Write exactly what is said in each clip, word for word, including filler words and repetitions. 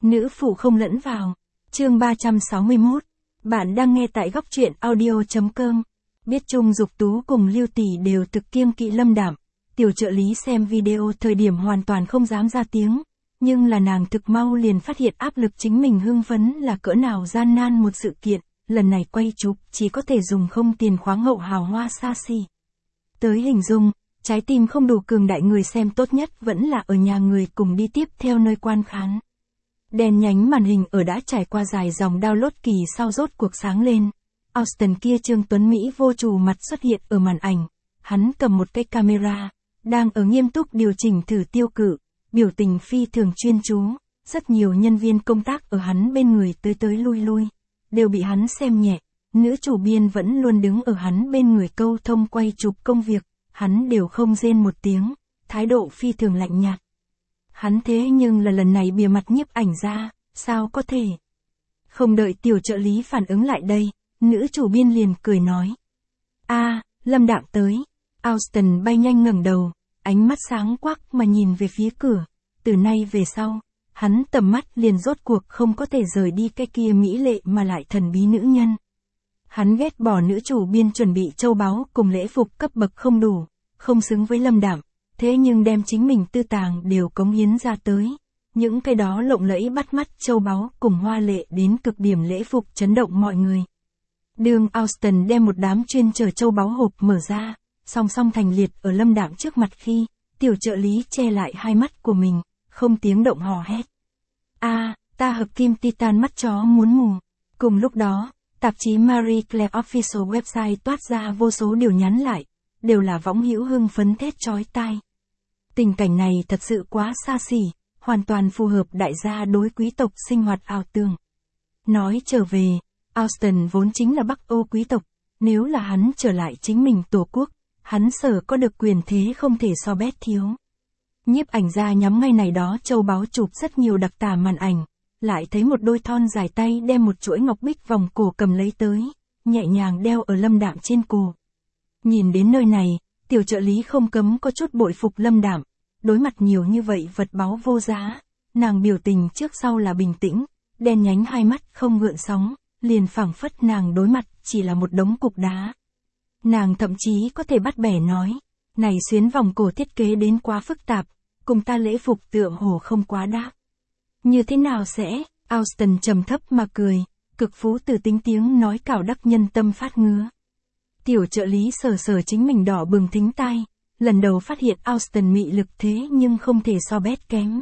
Nữ phụ không lẫn vào. Chương ba trăm sáu mươi mốt. Bạn đang nghe tại góc truyện audio chấm com. Biết Trung Dục Tú cùng Lưu Tỷ đều thực kiêng kỵ Lâm Đạm. Tiểu trợ lý xem video thời điểm hoàn toàn không dám ra tiếng. Nhưng là nàng thực mau liền phát hiện áp lực chính mình hưng phấn là cỡ nào gian nan một sự kiện. Lần này quay chụp chỉ có thể dùng không tiền khoáng hậu hào hoa xa xỉ. Tới hình dung, trái tim không đủ cường đại người xem tốt nhất vẫn là ở nhà người cùng đi tiếp theo nơi quan khán. Đèn nhánh màn hình ở đã trải qua dài dòng download kỳ sau rốt cuộc sáng lên. Austin kia Trương Tuấn Mỹ vô trù mặt xuất hiện ở màn ảnh. Hắn cầm một cái camera, đang ở nghiêm túc điều chỉnh thử tiêu cự, biểu tình phi thường chuyên chú. Rất nhiều nhân viên công tác ở hắn bên người tới tới lui lui, đều bị hắn xem nhẹ. Nữ chủ biên vẫn luôn đứng ở hắn bên người câu thông quay chụp công việc, hắn đều không rên một tiếng, thái độ phi thường lạnh nhạt. Hắn thế nhưng là lần này bìa mặt nhiếp ảnh ra, sao có thể? Không đợi tiểu trợ lý phản ứng lại đây, nữ chủ biên liền cười nói. a à, Lâm Đạm tới. Austin bay nhanh ngẩng đầu, ánh mắt sáng quắc mà nhìn về phía cửa. Từ nay về sau, hắn tầm mắt liền rốt cuộc không có thể rời đi cái kia mỹ lệ mà lại thần bí nữ nhân. Hắn ghét bỏ nữ chủ biên chuẩn bị châu báu cùng lễ phục cấp bậc không đủ, không xứng với Lâm Đạm. Thế nhưng đem chính mình tư tàng đều cống hiến ra tới. Những cái đó lộng lẫy bắt mắt châu báu cùng hoa lệ đến cực điểm lễ phục chấn động mọi người. Đường Austin đem một đám chuyên chở châu báu hộp mở ra, song song thành liệt ở Lâm Đạm trước mặt khi, tiểu trợ lý che lại hai mắt của mình, không tiếng động hò hét. a à, ta hợp kim titan mắt chó muốn mù. Cùng lúc đó, tạp chí Marie Claire Official website toát ra vô số điều nhắn lại, đều là võng hữu hưng phấn thét chói tai. Tình cảnh này thật sự quá xa xỉ, hoàn toàn phù hợp đại gia đối quý tộc sinh hoạt ảo tưởng. Nói trở về, Austin vốn chính là Bắc Âu quý tộc, nếu là hắn trở lại chính mình tổ quốc, hắn sở có được quyền thế không thể so bét thiếu. Nhiếp ảnh gia nhắm ngay này đó châu báu chụp rất nhiều đặc tả màn ảnh, lại thấy một đôi thon dài tay đem một chuỗi ngọc bích vòng cổ cầm lấy tới, nhẹ nhàng đeo ở Lâm Đạm trên cổ. Nhìn đến nơi này, tiểu trợ lý không cấm có chút bội phục Lâm Đạm, đối mặt nhiều như vậy vật báu vô giá, nàng biểu tình trước sau là bình tĩnh, đen nhánh hai mắt không gợn sóng, liền phảng phất nàng đối mặt chỉ là một đống cục đá. Nàng thậm chí có thể bắt bẻ nói, này xuyến vòng cổ thiết kế đến quá phức tạp, cùng ta lễ phục tựa hồ không quá đáp. Như thế nào sẽ? Austin trầm thấp mà cười, cực phú từ tính tiếng nói cào đắc nhân tâm phát ngứa. Tiểu trợ lý sờ sờ chính mình đỏ bừng thính tai, lần đầu phát hiện Austin mị lực thế nhưng không thể so bét kém.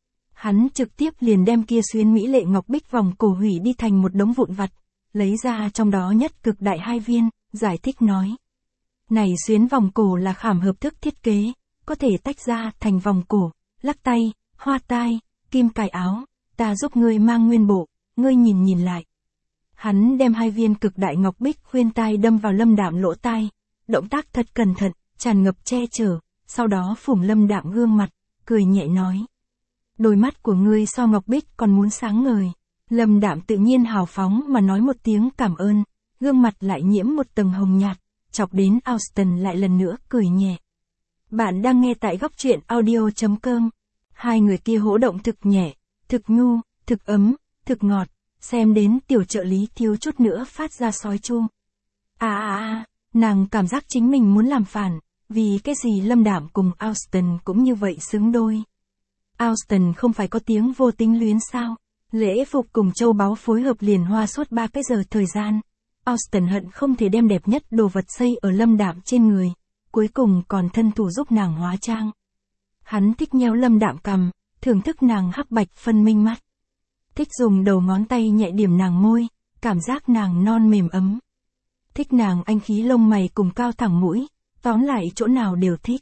Hắn trực tiếp liền đem kia xuyến mỹ lệ ngọc bích vòng cổ hủy đi thành một đống vụn vặt, lấy ra trong đó nhất cực đại hai viên, giải thích nói. Này xuyến vòng cổ là khảm hợp thức thiết kế, có thể tách ra thành vòng cổ, lắc tay, hoa tai, kim cài áo, ta giúp ngươi mang nguyên bộ, ngươi nhìn nhìn lại. Hắn đem hai viên cực đại ngọc bích khuyên tai đâm vào Lâm Đạm lỗ tai, động tác thật cẩn thận, tràn ngập che chở, sau đó phủng Lâm Đạm gương mặt, cười nhẹ nói. Đôi mắt của ngươi so ngọc bích còn muốn sáng ngời. Lâm Đạm tự nhiên hào phóng mà nói một tiếng cảm ơn, gương mặt lại nhiễm một tầng hồng nhạt, chọc đến Austin lại lần nữa cười nhẹ. Bạn đang nghe tại góc truyện audio chấm com. Hai người kia hỗ động thực nhẹ, thực nhu, thực ấm, thực ngọt, xem đến tiểu trợ lý thiếu chút nữa phát ra sói chu. À à à, nàng cảm giác chính mình muốn làm phản, vì cái gì Lâm Đạm cùng Austin cũng như vậy xứng đôi. Austin không phải có tiếng vô tính luyến sao? Lễ phục cùng châu báu phối hợp liền hoa suốt ba cái giờ thời gian. Austin hận không thể đem đẹp nhất đồ vật xây ở Lâm Đạm trên người, cuối cùng còn thân thủ giúp nàng hóa trang. Hắn thích nhéo Lâm Đạm cằm, thưởng thức nàng hắc bạch phân minh mắt. Thích dùng đầu ngón tay nhẹ điểm nàng môi, cảm giác nàng non mềm ấm. Thích nàng anh khí lông mày cùng cao thẳng mũi, tóm lại chỗ nào đều thích.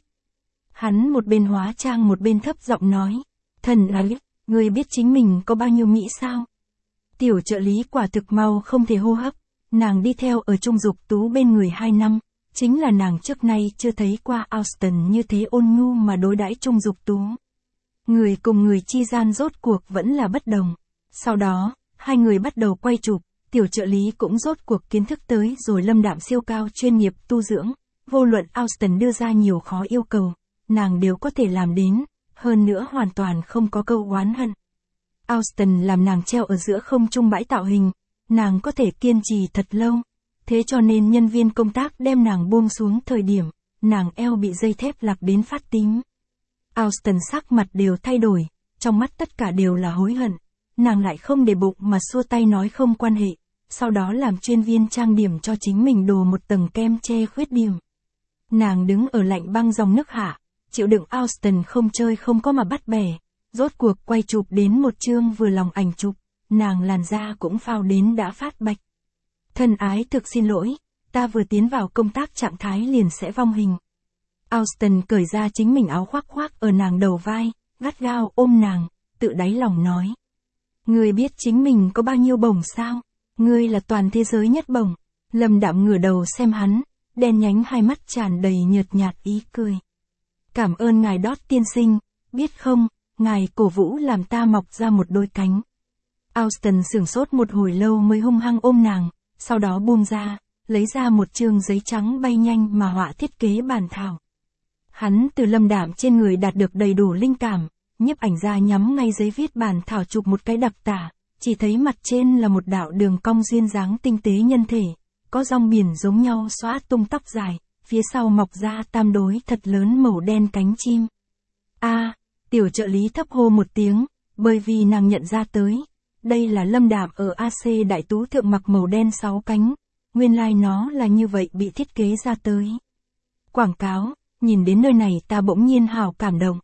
Hắn một bên hóa trang một bên thấp giọng nói, thần ấy, ngươi biết chính mình có bao nhiêu mỹ sao? Tiểu trợ lý quả thực mau không thể hô hấp, nàng đi theo ở Trung Dục Tú bên người hai năm, chính là nàng trước nay chưa thấy qua Austin như thế ôn nhu mà đối đãi Trung Dục Tú. Người cùng người chi gian rốt cuộc vẫn là bất đồng. Sau đó, hai người bắt đầu quay chụp, tiểu trợ lý cũng rốt cuộc kiến thức tới rồi Lâm Đạm siêu cao chuyên nghiệp tu dưỡng, vô luận Austin đưa ra nhiều khó yêu cầu, nàng đều có thể làm đến, hơn nữa hoàn toàn không có câu oán hận. Austin làm nàng treo ở giữa không trung bãi tạo hình, nàng có thể kiên trì thật lâu. Thế cho nên nhân viên công tác đem nàng buông xuống thời điểm, nàng eo bị dây thép lạc đến phát tím. Austin sắc mặt đều thay đổi, trong mắt tất cả đều là hối hận. Nàng lại không để bụng mà xua tay nói không quan hệ, sau đó làm chuyên viên trang điểm cho chính mình đồ một tầng kem che khuyết điểm. Nàng đứng ở lạnh băng dòng nước hạ, chịu đựng Austin không chơi không có mà bắt bẻ. Rốt cuộc quay chụp đến một chương vừa lòng ảnh chụp, nàng làn da cũng phao đến đã phát bạch. Thân ái thực xin lỗi, ta vừa tiến vào công tác trạng thái liền sẽ vong hình. Austin cởi ra chính mình áo khoác khoác ở nàng đầu vai, gắt gao ôm nàng, tự đáy lòng nói. Ngươi biết chính mình có bao nhiêu bổng sao? Ngươi là toàn thế giới nhất bổng. Lâm Đạm ngửa đầu xem hắn, đen nhánh hai mắt tràn đầy nhợt nhạt ý cười. Cảm ơn ngài Đót tiên sinh, biết không, ngài cổ vũ làm ta mọc ra một đôi cánh. Austin sửng sốt một hồi lâu mới hung hăng ôm nàng, sau đó buông ra, lấy ra một chương giấy trắng bay nhanh mà họa thiết kế bản thảo. Hắn từ Lâm Đạm trên người đạt được đầy đủ linh cảm, nhiếp ảnh ra nhắm ngay giấy viết bản thảo chụp một cái đặc tả, chỉ thấy mặt trên là một đạo đường cong duyên dáng tinh tế nhân thể, có rong biển giống nhau xõa tung tóc dài, phía sau mọc ra tam đối thật lớn màu đen cánh chim. A, tiểu trợ lý thấp hô một tiếng, bởi vì nàng nhận ra tới, đây là Lâm Đạm ở a xê Đại Tú Thượng mặc màu đen sáu cánh, nguyên lai like nó là như vậy bị thiết kế ra tới. Quảng cáo, nhìn đến nơi này ta bỗng nhiên hào cảm động.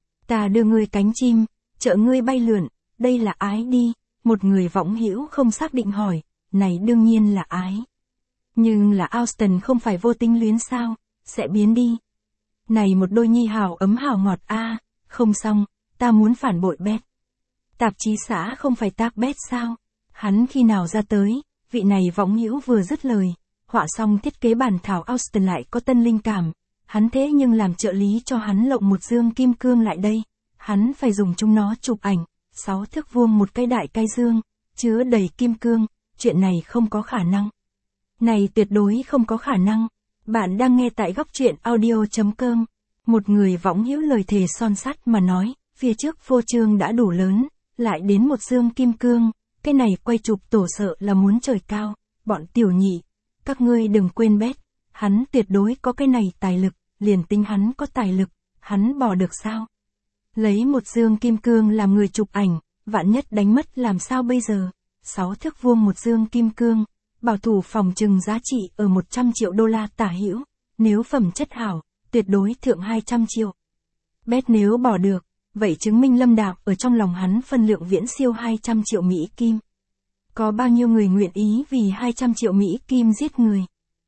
Ta đưa ngươi cánh chim, trợ ngươi bay lượn, đây là ái đi, một người võng hữu không xác định hỏi, này đương nhiên là ái. Nhưng là Austin không phải vô tính luyến sao, sẽ biến đi. Này một đôi nhi hào ấm hào ngọt a, không xong, ta muốn phản bội Beth. Tạp chí xã không phải tác Beth sao? Hắn khi nào ra tới, vị này võng hữu vừa dứt lời, họa xong thiết kế bản thảo Austin lại có tân linh cảm. Hắn thế nhưng làm trợ lý cho hắn lộng một dương kim cương lại đây, hắn phải dùng chúng nó chụp ảnh, sáu thước vuông một cái đại cái dương, chứa đầy kim cương, chuyện này không có khả năng. Này tuyệt đối không có khả năng, bạn đang nghe tại góc truyện audio.com, một người võng hữu lời thề son sắt mà nói, phía trước phô trương đã đủ lớn, lại đến một dương kim cương, cái này quay chụp tổ sợ là muốn trời cao, bọn tiểu nhị, các ngươi đừng quên Beth. Hắn tuyệt đối có cái này tài lực, liền tính hắn có tài lực, hắn bỏ được sao? Lấy một dương kim cương làm người chụp ảnh, vạn nhất đánh mất làm sao bây giờ? Sáu thước vuông một dương kim cương, bảo thủ phòng trừng giá trị ở một trăm triệu đô la tả hữu, nếu phẩm chất hảo, tuyệt đối thượng hai trăm triệu. Beth nếu bỏ được, vậy chứng minh Lâm Đạm ở trong lòng hắn phân lượng viễn siêu hai trăm triệu Mỹ Kim. Có bao nhiêu người nguyện ý vì hai trăm triệu Mỹ Kim giết người?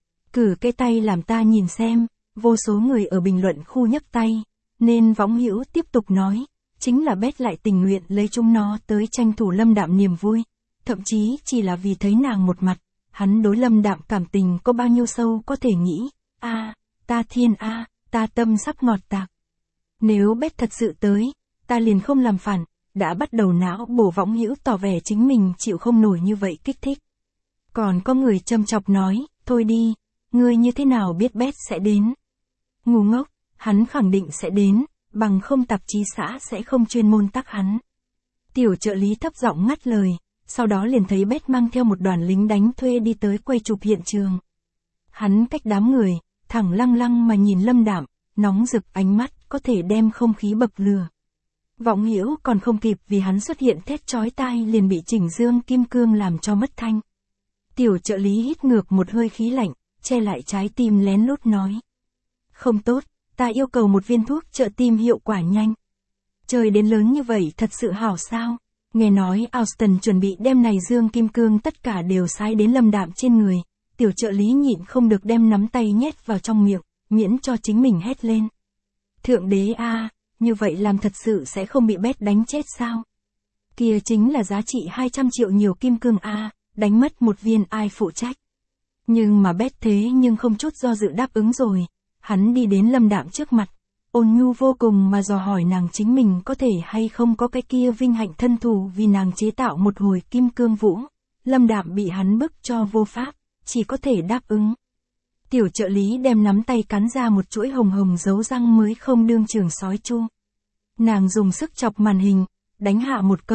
Cử cái tay làm ta nhìn xem, vô số người ở bình luận khu nhấc tay, nên võng hữu tiếp tục nói, chính là Beth lại tình nguyện lấy chúng nó tới tranh thủ Lâm Đạm niềm vui, thậm chí chỉ là vì thấy nàng một mặt, hắn đối Lâm Đạm cảm tình có bao nhiêu sâu có thể nghĩ, a, à, ta thiên a, à, ta tâm sắp ngọt tạc. Nếu Beth thật sự tới, ta liền không làm phản, đã bắt đầu não bổ võng hữu tỏ vẻ chính mình chịu không nổi như vậy kích thích. Còn có người châm chọc nói, thôi đi. Ngươi như thế nào biết Beth sẽ đến? Ngu ngốc, hắn khẳng định sẽ đến, bằng không tạp chí xã sẽ không chuyên môn tắc hắn. Tiểu trợ lý thấp giọng ngắt lời, sau đó liền thấy Beth mang theo một đoàn lính đánh thuê đi tới quay chụp hiện trường. Hắn cách đám người, thẳng lăng lăng mà nhìn Lâm Đạm, nóng rực ánh mắt có thể đem không khí bậc lửa. Võng hữu còn không kịp vì hắn xuất hiện thét chói tai liền bị chỉnh dương kim cương làm cho mất thanh. Tiểu trợ lý hít ngược một hơi khí lạnh, che lại trái tim lén lút nói. Không tốt, ta yêu cầu một viên thuốc trợ tim hiệu quả nhanh. Trời đến lớn như vậy thật sự hảo sao? Nghe nói Austin chuẩn bị đem này dương kim cương tất cả đều sai đến Lâm Đạm trên người, tiểu trợ lý nhịn không được đem nắm tay nhét vào trong miệng, miễn cho chính mình hét lên. Thượng đế a, à, như vậy làm thật sự sẽ không bị Beth đánh chết sao? Kia chính là giá trị hai trăm triệu nhiều kim cương a, à, đánh mất một viên ai phụ trách. Nhưng mà Beth thế nhưng không chút do dự đáp ứng rồi, hắn đi đến Lâm Đạm trước mặt, ôn nhu vô cùng mà dò hỏi nàng chính mình có thể hay không có cái kia vinh hạnh thân thù vì nàng chế tạo một hồi kim cương vũ. Lâm Đạm bị hắn bức cho vô pháp, chỉ có thể đáp ứng. Tiểu trợ lý đem nắm tay cắn ra một chuỗi hồng hồng dấu răng mới không đương trường sói chu. Nàng dùng sức chọc màn hình, đánh hạ một câu,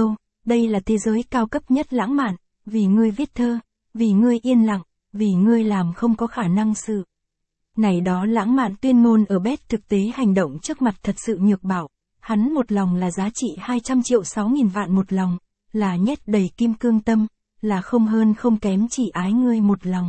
đây là thế giới cao cấp nhất lãng mạn, vì ngươi viết thơ, vì ngươi yên lặng, vì ngươi làm không có khả năng sự. Này đó lãng mạn tuyên ngôn ở bét thực tế hành động trước mặt thật sự nhược bạo, hắn một lòng là giá trị hai trăm triệu sáu nghìn vạn một lòng, là nhét đầy kim cương tâm, là không hơn không kém chỉ ái ngươi một lòng.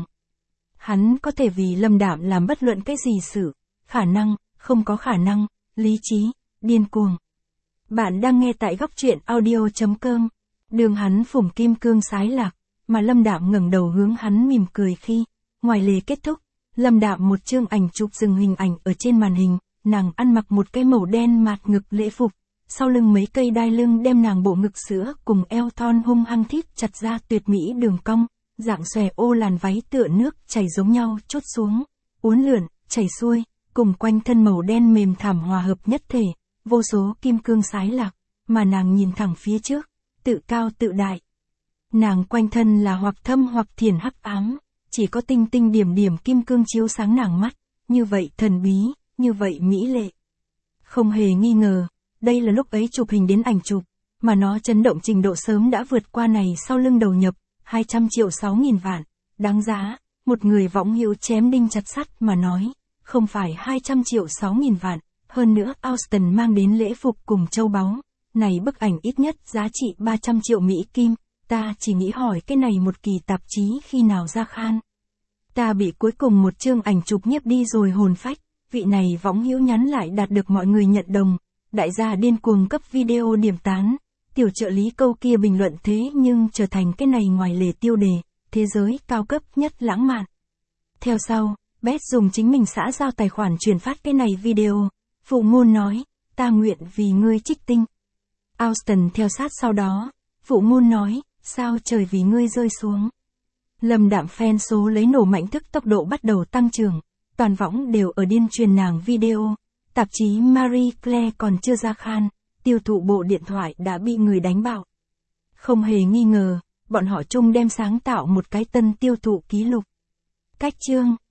Hắn có thể vì Lâm Đạm làm bất luận cái gì sự, khả năng, không có khả năng, lý trí, điên cuồng. Bạn đang nghe tại góc truyện audio chấm com. Đường hắn phủng kim cương sái lạc, mà Lâm Đạm ngẩng đầu hướng hắn mỉm cười khi, ngoài lề kết thúc, Lâm Đạm một chương ảnh chụp dừng hình ảnh ở trên màn hình, nàng ăn mặc một cái màu đen mạt ngực lễ phục, sau lưng mấy cây đai lưng đem nàng bộ ngực sữa cùng eo thon hung hăng thít chặt ra tuyệt mỹ đường cong, dạng xòe ô làn váy tựa nước chảy giống nhau chốt xuống, uốn lượn, chảy xuôi, cùng quanh thân màu đen mềm thảm hòa hợp nhất thể, vô số kim cương sái lạc, mà nàng nhìn thẳng phía trước, tự cao tự đại. Nàng quanh thân là hoặc thâm hoặc thiền hắc ám, chỉ có tinh tinh điểm điểm kim cương chiếu sáng nàng mắt, như vậy thần bí, như vậy mỹ lệ. Không hề nghi ngờ, đây là lúc ấy chụp hình đến ảnh chụp, mà nó chấn động trình độ sớm đã vượt qua này sau lưng đầu nhập, hai trăm triệu sáu nghìn vạn, đáng giá, một người võng hữu chém đinh chặt sắt mà nói, không phải hai trăm triệu sáu nghìn vạn, hơn nữa Austin mang đến lễ phục cùng châu báu, này bức ảnh ít nhất giá trị ba trăm triệu Mỹ Kim, ta chỉ nghĩ hỏi cái này một kỳ tạp chí khi nào ra khan. Ta bị cuối cùng một chương ảnh chụp nhiếp đi rồi hồn phách, vị này võng hữu nhắn lại đạt được mọi người nhận đồng, đại gia điên cuồng cấp video điểm tán, tiểu trợ lý câu kia bình luận thế nhưng trở thành cái này ngoài lề tiêu đề, thế giới cao cấp nhất lãng mạn. Theo sau, Beth dùng chính mình xã giao tài khoản truyền phát cái này video, phụ ngôn nói, ta nguyện vì ngươi trích tinh. Austin theo sát sau đó, phụ ngôn nói, sao trời vì ngươi rơi xuống. Lâm Đạm fan số lấy nổ mạnh thức tốc độ bắt đầu tăng trưởng, toàn võng đều ở điên truyền nàng video, tạp chí Marie Claire còn chưa ra khan, tiêu thụ bộ điện thoại đã bị người đánh bạo. Không hề nghi ngờ, bọn họ chung đem sáng tạo một cái tân tiêu thụ ký lục. Cách chương